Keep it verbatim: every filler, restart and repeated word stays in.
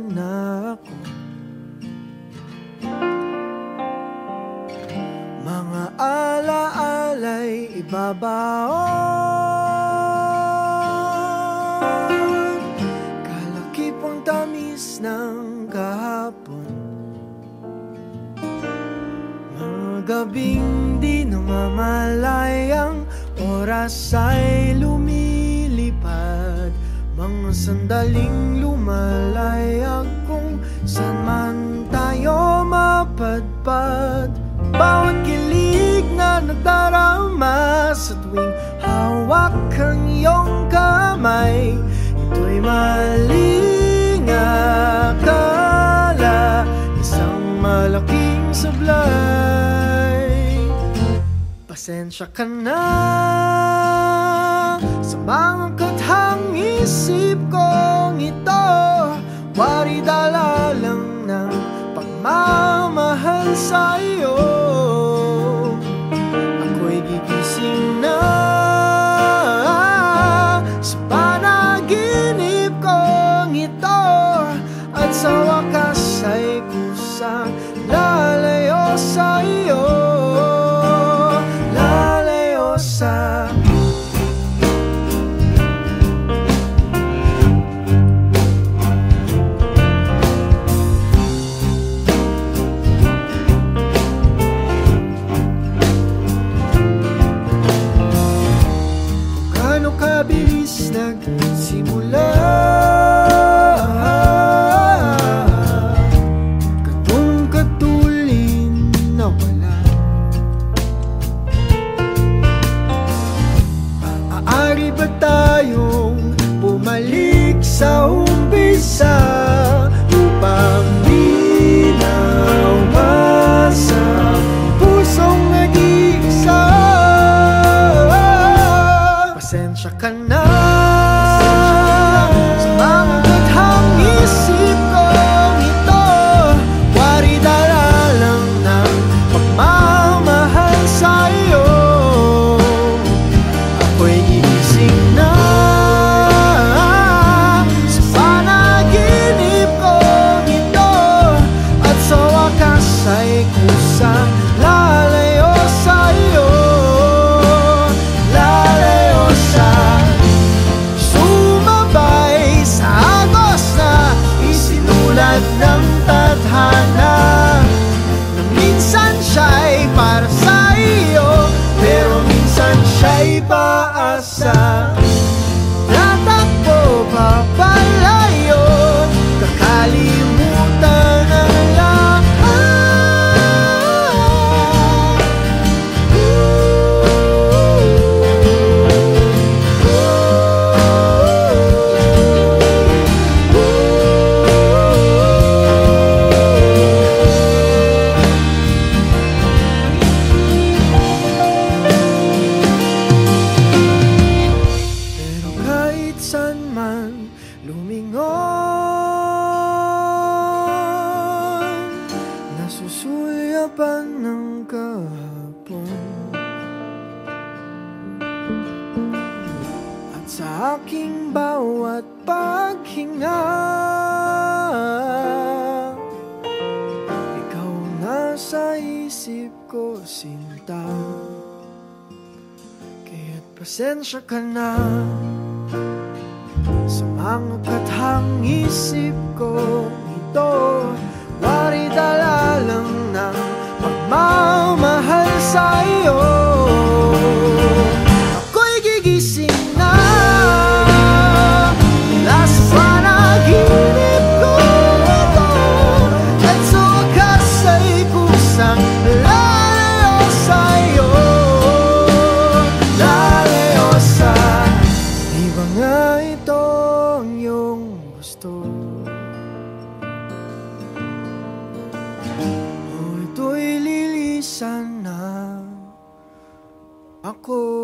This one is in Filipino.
na ako. Mga alaala'y ibabaon, kalakipang tamis ng kahapon. Mga gabing di namamalayang oras ay lumilipad, mga sandaling lumalayag kung saan man tayo mapadpad. Bawat kilig na nagdarama sa tuwing hawak ang iyong kamay, ito'y maling akala, isang malaking sablay. Pasensya ka na sa mga kathang isip kong ito, wari dala lang ng pagmamahal sa iyo. Ako'y gigising na sa panaginip kong ito, at sa wakas ay kusang lalayo sa iyo, lalayo sa kabilis nagsimula, katong katulin na wala. Maaari ba tayong bumalik sa umpisa upang di na umasa pusong nag-iisa? Pasensya ka na sa mga kathang isip kong ito, wari dala lang ng pagmamahal sa iyo. Ako'y gigising na sa panaginip kong ito, at sa wakas ay kusang lalayo sa iyo, lalayo sa sumabay sa agos na isinulat ng tadhana, na minsan siya'y para sa iyo, pero minsan siya'y paasa. Tatakbo papalayo, kakalimutan ang lahat. Lumingon, nasusulyapan ng kahapon, at sa aking bawat paghinga, ikaw nasa isip ko, sinta. Kaya't pasensya ka na sa mga kathang isip ko ito, wari dala lang ng pagmamahal sa iyo. Ako'y gigising na mula sa panaginip ko ito, at sa wakas ay kusang lalayo sa iyo, lalayo sa di ba nga ito ang iyong gusto? O ito'y lilisan na ako.